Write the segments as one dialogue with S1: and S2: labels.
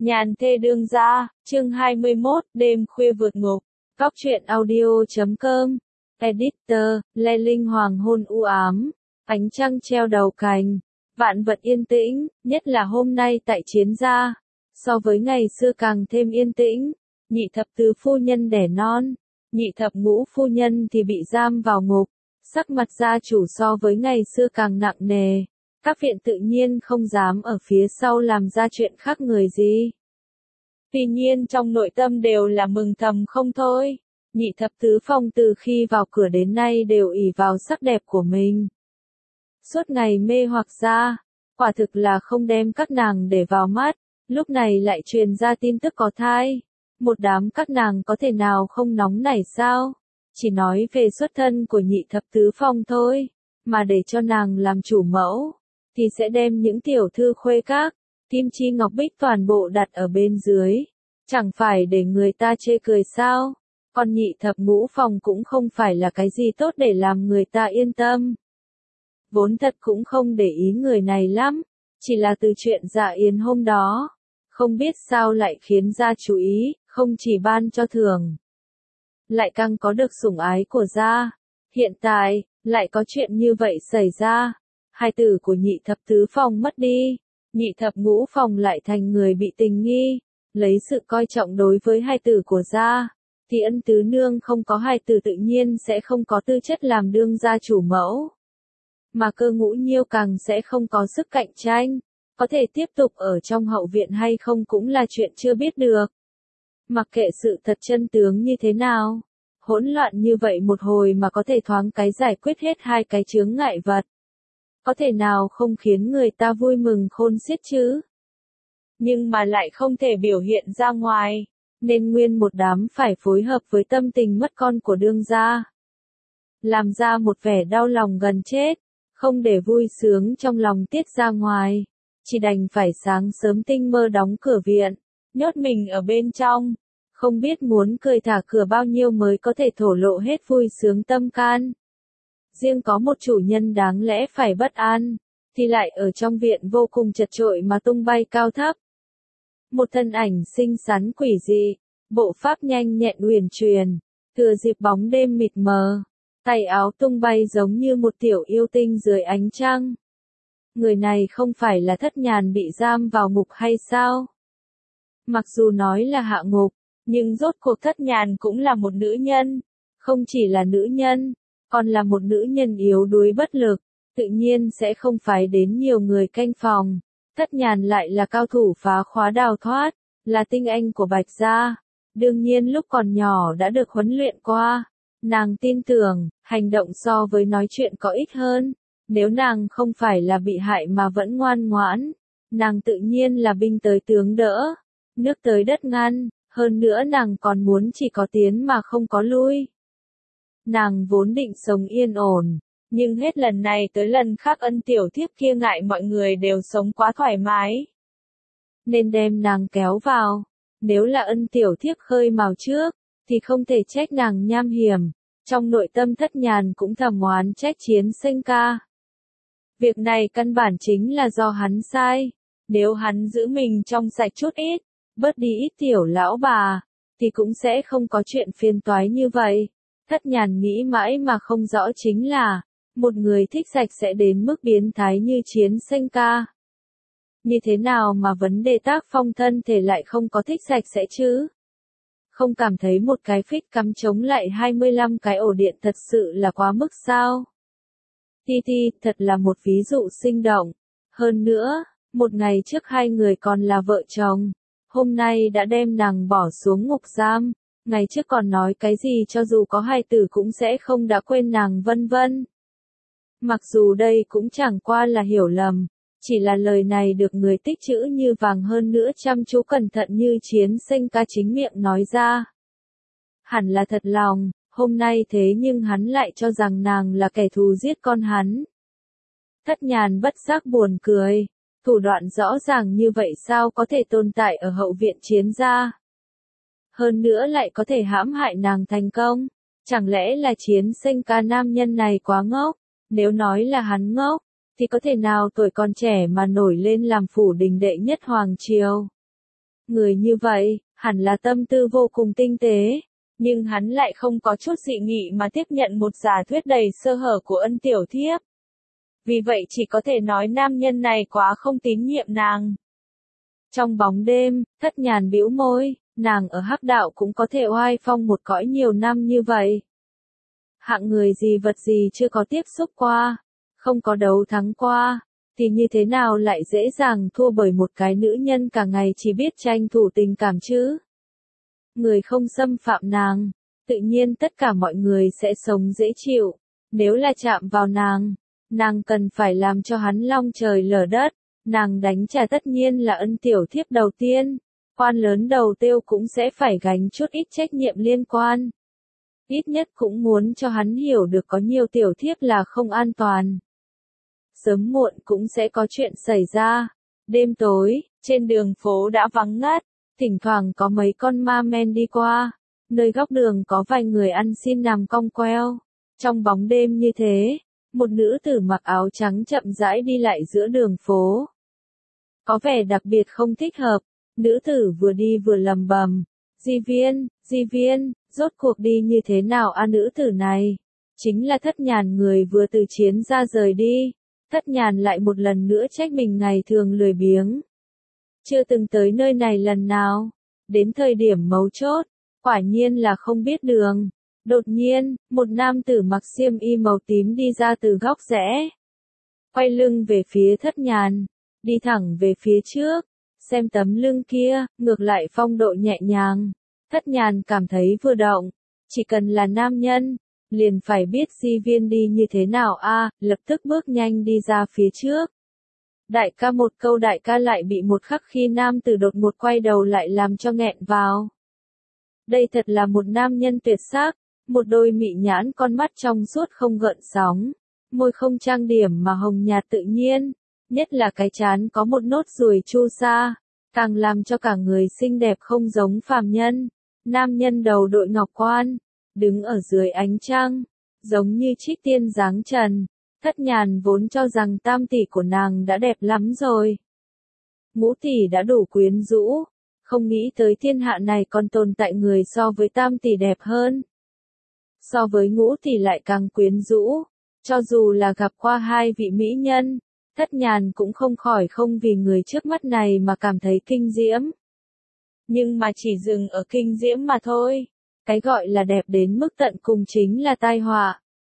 S1: Nhàn thê đương gia, chương 21, đêm khuya vượt ngục. Góc truyện audio.com. Editor, Lê Linh hoàng hôn u ám, ánh trăng treo đầu cành, vạn vật yên tĩnh, nhất là hôm nay tại Chiến gia. So với ngày xưa càng thêm yên tĩnh, nhị thập tứ phu nhân đẻ non, nhị thập ngũ phu nhân thì bị giam vào ngục, sắc mặt gia chủ so với ngày xưa càng nặng nề. Các viện tự nhiên không dám ở phía sau làm ra chuyện khác người gì. Tuy nhiên trong nội tâm đều là mừng thầm không thôi. Nhị thập tứ phong từ khi vào cửa đến nay đều ỷ vào sắc đẹp của mình. Suốt ngày mê hoặc ra, quả thực là không đem các nàng để vào mắt, lúc này lại truyền ra tin tức có thai. Một đám các nàng có thể nào không nóng nảy sao? Chỉ nói về xuất thân của nhị thập tứ phong thôi, mà để cho nàng làm chủ mẫu, thì sẽ đem những tiểu thư khuê các, kim chi ngọc bích toàn bộ đặt ở bên dưới. Chẳng phải để người ta chê cười sao? Còn nhị thập ngũ phong cũng không phải là cái gì tốt để làm người ta yên tâm. Vốn thật cũng không để ý người này lắm, chỉ là từ chuyện dạ yến hôm đó, không biết sao lại khiến gia chú ý, không chỉ ban cho thưởng, lại càng có được sủng ái của gia. Hiện tại, lại có chuyện như vậy xảy ra. Hai tử của nhị thập tứ phong mất đi, nhị thập ngũ phong lại thành người bị tình nghi, lấy sự coi trọng đối với hai tử của gia, thì ân tứ nương không có hai tử tự nhiên sẽ không có tư chất làm đương gia chủ mẫu. Mà Cơ Ngũ Nhiêu càng sẽ không có sức cạnh tranh, có thể tiếp tục ở trong hậu viện hay không cũng là chuyện chưa biết được. Mặc kệ sự thật chân tướng như thế nào, hỗn loạn như vậy một hồi mà có thể thoáng cái giải quyết hết hai cái chướng ngại vật, có thể nào không khiến người ta vui mừng khôn xiết chứ? Nhưng mà lại không thể biểu hiện ra ngoài, nên nguyên một đám phải phối hợp với tâm tình mất con của đương gia. Làm ra một vẻ đau lòng gần chết, không để vui sướng trong lòng tiết ra ngoài, chỉ đành phải sáng sớm tinh mơ đóng cửa viện, nhốt mình ở bên trong, không biết muốn cười thả cửa bao nhiêu mới có thể thổ lộ hết vui sướng tâm can. Riêng có một chủ nhân đáng lẽ phải bất an, thì lại ở trong viện vô cùng chật chội mà tung bay cao thấp. Một thân ảnh xinh xắn quỷ dị, bộ pháp nhanh nhẹn uyển chuyển, thừa dịp bóng đêm mịt mờ, tay áo tung bay giống như một tiểu yêu tinh dưới ánh trăng. Người này không phải là Thất Nhàn bị giam vào ngục hay sao? Mặc dù nói là hạ ngục, nhưng rốt cuộc Thất Nhàn cũng là một nữ nhân, không chỉ là nữ nhân, còn là một nữ nhân yếu đuối bất lực, tự nhiên sẽ không phái đến nhiều người canh phòng. Thất Nhàn lại là cao thủ phá khóa đào thoát, là tinh anh của Bạch gia, đương nhiên lúc còn nhỏ đã được huấn luyện qua. Nàng tin tưởng, hành động so với nói chuyện có ích hơn. Nếu nàng không phải là bị hại mà vẫn ngoan ngoãn, nàng tự nhiên là binh tới tướng đỡ, nước tới đất ngăn, hơn nữa nàng còn muốn chỉ có tiến mà không có lui. Nàng vốn định sống yên ổn, nhưng hết lần này tới lần khác Ân tiểu thiếp kia ngại mọi người đều sống quá thoải mái, nên đem nàng kéo vào. Nếu là Ân tiểu thiếp khơi mào trước, thì không thể trách nàng nham hiểm. Trong nội tâm Thất Nhàn cũng thầm oán trách Chiến Sinh ca. Việc này căn bản chính là do hắn sai. Nếu hắn giữ mình trong sạch chút ít, bớt đi ít tiểu lão bà, thì cũng sẽ không có chuyện phiền toái như vậy. Thất Nhàn nghĩ mãi mà không rõ chính là, một người thích sạch sẽ đến mức biến thái như Chiến Sinh ca. Như thế nào mà vấn đề tác phong thân thể lại không có thích sạch sẽ chứ? Không cảm thấy một cái phích cắm chống lại 25 cái ổ điện thật sự là quá mức sao? Titi, thật là một ví dụ sinh động. Hơn nữa, một ngày trước hai người còn là vợ chồng, hôm nay đã đem nàng bỏ xuống ngục giam, ngày trước còn nói cái gì cho dù có hai tử cũng sẽ không đã quên nàng vân vân. Mặc dù đây cũng chẳng qua là hiểu lầm, chỉ là lời này được người tích trữ như vàng hơn nữa chăm chú cẩn thận như Chiến Sinh ca chính miệng nói ra. Hẳn là thật lòng, hôm nay thế nhưng hắn lại cho rằng nàng là kẻ thù giết con hắn. Thất Nhàn bất giác buồn cười, thủ đoạn rõ ràng như vậy sao có thể tồn tại ở hậu viện Chiến gia. Hơn nữa lại có thể hãm hại nàng thành công, chẳng lẽ là Chiến Sinh ca nam nhân này quá ngốc? Nếu nói là hắn ngốc, thì có thể nào tuổi còn trẻ mà nổi lên làm phủ đình đệ nhất hoàng triều. Người như vậy, hẳn là tâm tư vô cùng tinh tế, nhưng hắn lại không có chút dị nghị mà tiếp nhận một giả thuyết đầy sơ hở của Ân tiểu thiếp. Vì vậy chỉ có thể nói nam nhân này quá không tín nhiệm nàng. Trong bóng đêm, Thất Nhàn bĩu môi, nàng ở Hắc đạo cũng có thể oai phong một cõi nhiều năm như vậy. Hạng người gì vật gì chưa có tiếp xúc qua, không có đấu thắng qua, thì như thế nào lại dễ dàng thua bởi một cái nữ nhân cả ngày chỉ biết tranh thủ tình cảm chứ? Người không xâm phạm nàng, tự nhiên tất cả mọi người sẽ sống dễ chịu. Nếu là chạm vào nàng cần phải làm cho hắn long trời lở đất, nàng đánh trả tất nhiên là Ân tiểu thiếp đầu tiên. Quan lớn đầu tiêu cũng sẽ phải gánh chút ít trách nhiệm liên quan. Ít nhất cũng muốn cho hắn hiểu được có nhiều tiểu thiếp là không an toàn. Sớm muộn cũng sẽ có chuyện xảy ra. Đêm tối, trên đường phố đã vắng ngắt, thỉnh thoảng có mấy con ma men đi qua. Nơi góc đường có vài người ăn xin nằm cong queo. Trong bóng đêm như thế, một nữ tử mặc áo trắng chậm rãi đi lại giữa đường phố. Có vẻ đặc biệt không thích hợp. Nữ tử vừa đi vừa lầm bầm. Di viên, rốt cuộc đi như thế nào a? Nữ tử này chính là Thất Nhàn, người vừa từ chiến ra rời đi. Thất Nhàn lại một lần nữa trách mình ngày thường lười biếng, chưa từng tới nơi này lần nào. Đến thời điểm mấu chốt, quả nhiên là không biết đường. Đột nhiên, một nam tử mặc xiêm y màu tím đi ra từ góc rẽ, quay lưng về phía Thất Nhàn, đi thẳng về phía trước. Xem tấm lưng kia, ngược lại phong độ nhẹ nhàng. Thất Nhàn cảm thấy vừa động, chỉ cần là nam nhân, liền phải biết Di viên đi như thế nào a, lập tức bước nhanh đi ra phía trước. Đại ca, một câu đại ca lại bị một khắc khi nam tử đột ngột quay đầu lại làm cho nghẹn vào. Đây thật là một nam nhân tuyệt sắc, một đôi mị nhãn con mắt trong suốt không gợn sóng, môi không trang điểm mà hồng nhạt tự nhiên. Nhất là cái trán có một nốt ruồi chu sa, càng làm cho cả người xinh đẹp không giống phàm nhân. Nam nhân đầu đội ngọc quan, đứng ở dưới ánh trăng, giống như trích tiên dáng trần. Thất Nhàn vốn cho rằng tam tỷ của nàng đã đẹp lắm rồi. Ngũ tỷ đã đủ quyến rũ, không nghĩ tới thiên hạ này còn tồn tại người so với tam tỷ đẹp hơn. So với ngũ tỷ lại càng quyến rũ, cho dù là gặp qua hai vị mỹ nhân, Thất Nhàn cũng không khỏi không vì người trước mắt này mà cảm thấy kinh diễm. Nhưng mà chỉ dừng ở kinh diễm mà thôi. Cái gọi là đẹp đến mức tận cùng chính là tai họa.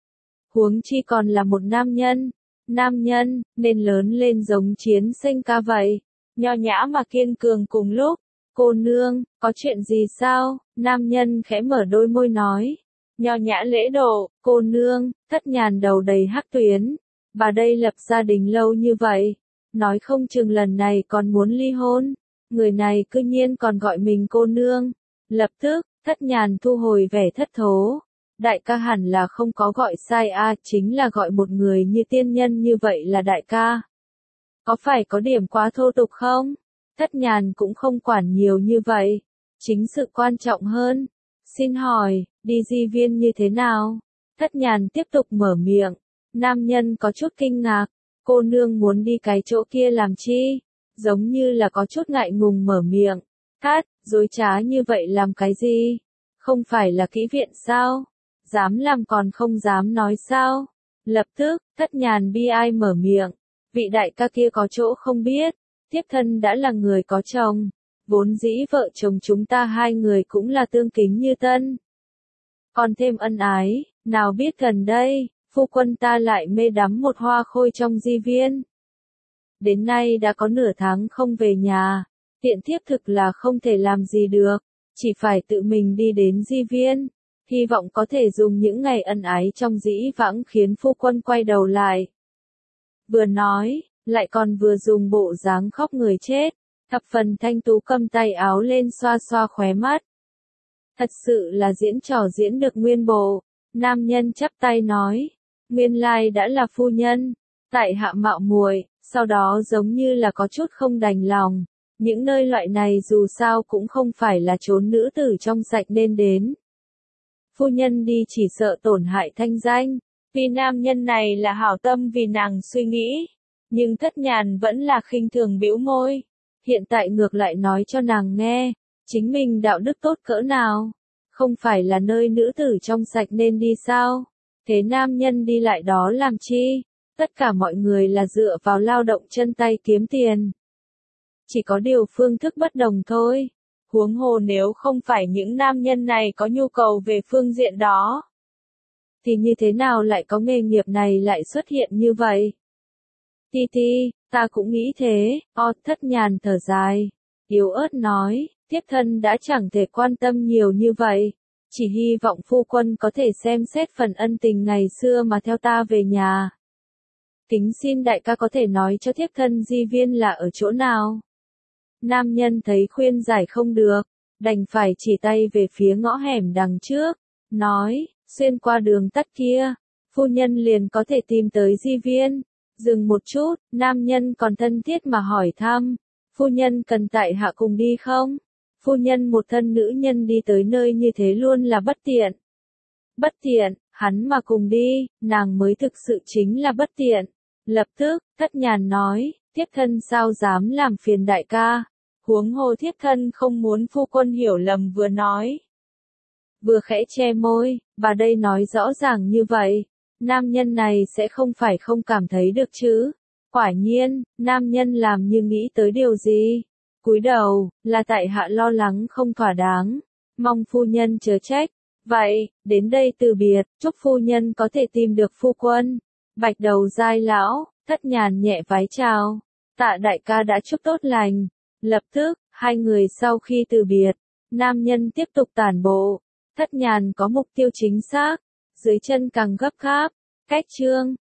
S1: Huống chi còn là một nam nhân. Nam nhân, nên lớn lên giống chiến sinh ca vậy. Nho nhã mà kiên cường cùng lúc. Cô nương, có chuyện gì sao? Nam nhân khẽ mở đôi môi nói. Nho nhã lễ độ, cô nương. Thất Nhàn đầu đầy hắc tuyến. Bà đây lập gia đình lâu như vậy, nói không chừng lần này còn muốn ly hôn. Người này cư nhiên còn gọi mình cô nương. Lập tức, Thất Nhàn thu hồi vẻ thất thố. Đại ca hẳn là không có gọi sai a, chính là gọi một người như tiên nhân như vậy là đại ca. Có phải có điểm quá thô tục không? Thất Nhàn cũng không quản nhiều như vậy. Chính sự quan trọng hơn. Xin hỏi, đi Di viên như thế nào? Thất Nhàn tiếp tục mở miệng. Nam nhân có chút kinh ngạc. Cô nương muốn đi cái chỗ kia làm chi? Giống như là có chút ngại ngùng mở miệng. Cát, dối trá như vậy làm cái gì? Không phải là kỹ viện sao? Dám làm còn không dám nói sao? Lập tức, Thất Nhàn bi ai mở miệng. Vị đại ca kia có chỗ không biết. Thiếp thân đã là người có chồng. Vốn dĩ vợ chồng chúng ta hai người cũng là tương kính như tân. Còn thêm ân ái, nào biết gần đây, phu quân ta lại mê đắm một hoa khôi trong Di viên. Đến nay đã có nửa tháng không về nhà, tiện thiếp thực là không thể làm gì được, chỉ phải tự mình đi đến Di viên, hy vọng có thể dùng những ngày ân ái trong dĩ vãng khiến phu quân quay đầu lại. Vừa nói, lại còn vừa dùng bộ dáng khóc người chết, thập phần thanh tú cầm tay áo lên xoa xoa khóe mắt. Thật sự là diễn trò diễn được nguyên bộ. Nam nhân chắp tay nói, nguyên lai đã là phu nhân, tại hạ mạo muội. Sau đó giống như là có chút không đành lòng. Những nơi loại này dù sao cũng không phải là chốn nữ tử trong sạch nên đến. Phu nhân đi chỉ sợ tổn hại thanh danh. Vì nam nhân này là hảo tâm vì nàng suy nghĩ. Nhưng Thất Nhàn vẫn là khinh thường bĩu môi. hiện tại ngược lại nói cho nàng nghe, chính mình đạo đức tốt cỡ nào, không phải là nơi nữ tử trong sạch nên đi sao, thế nam nhân đi lại đó làm chi, tất cả mọi người là dựa vào lao động chân tay kiếm tiền. Chỉ có điều phương thức bất đồng thôi, huống hồ nếu không phải những nam nhân này có nhu cầu về phương diện đó, thì như thế nào lại có nghề nghiệp này lại xuất hiện như vậy? Ti ti, ta cũng nghĩ thế, Thất Nhàn thở dài, yếu ớt nói, thiếp thân đã chẳng thể quan tâm nhiều như vậy, chỉ hy vọng phu quân có thể xem xét phần ân tình ngày xưa mà theo ta về nhà. Kính xin đại ca có thể nói cho thiếp thân di viên là ở chỗ nào? Nam nhân thấy khuyên giải không được, đành phải chỉ tay về phía ngõ hẻm đằng trước, nói, xuyên qua đường tắt kia, phu nhân liền có thể tìm tới di viên. Dừng một chút, nam nhân còn thân thiết mà hỏi thăm, phu nhân cần tại hạ cùng đi không? Phu nhân một thân nữ nhân đi tới nơi như thế luôn là bất tiện. Bất tiện, hắn mà cùng đi, nàng mới thực sự chính là bất tiện. Lập tức, Thất Nhàn nói, thiếp thân sao dám làm phiền đại ca, huống hồ thiếp thân không muốn phu quân hiểu lầm vừa nói. Vừa khẽ che môi, bà đây nói rõ ràng như vậy, nam nhân này sẽ không phải không cảm thấy được chứ. Quả nhiên, nam nhân làm như nghĩ tới điều gì. Cúi đầu, là tại hạ lo lắng không thỏa đáng, mong phu nhân chớ trách. Vậy, đến đây từ biệt, chúc phu nhân có thể tìm được phu quân. Bạch đầu giai lão, Thất Nhàn nhẹ vái chào, tạ đại ca đã chúc tốt lành. Lập tức, hai người sau khi từ biệt, nam nhân tiếp tục tản bộ. Thất Nhàn có mục tiêu chính xác, dưới chân càng gấp gáp, cách chương.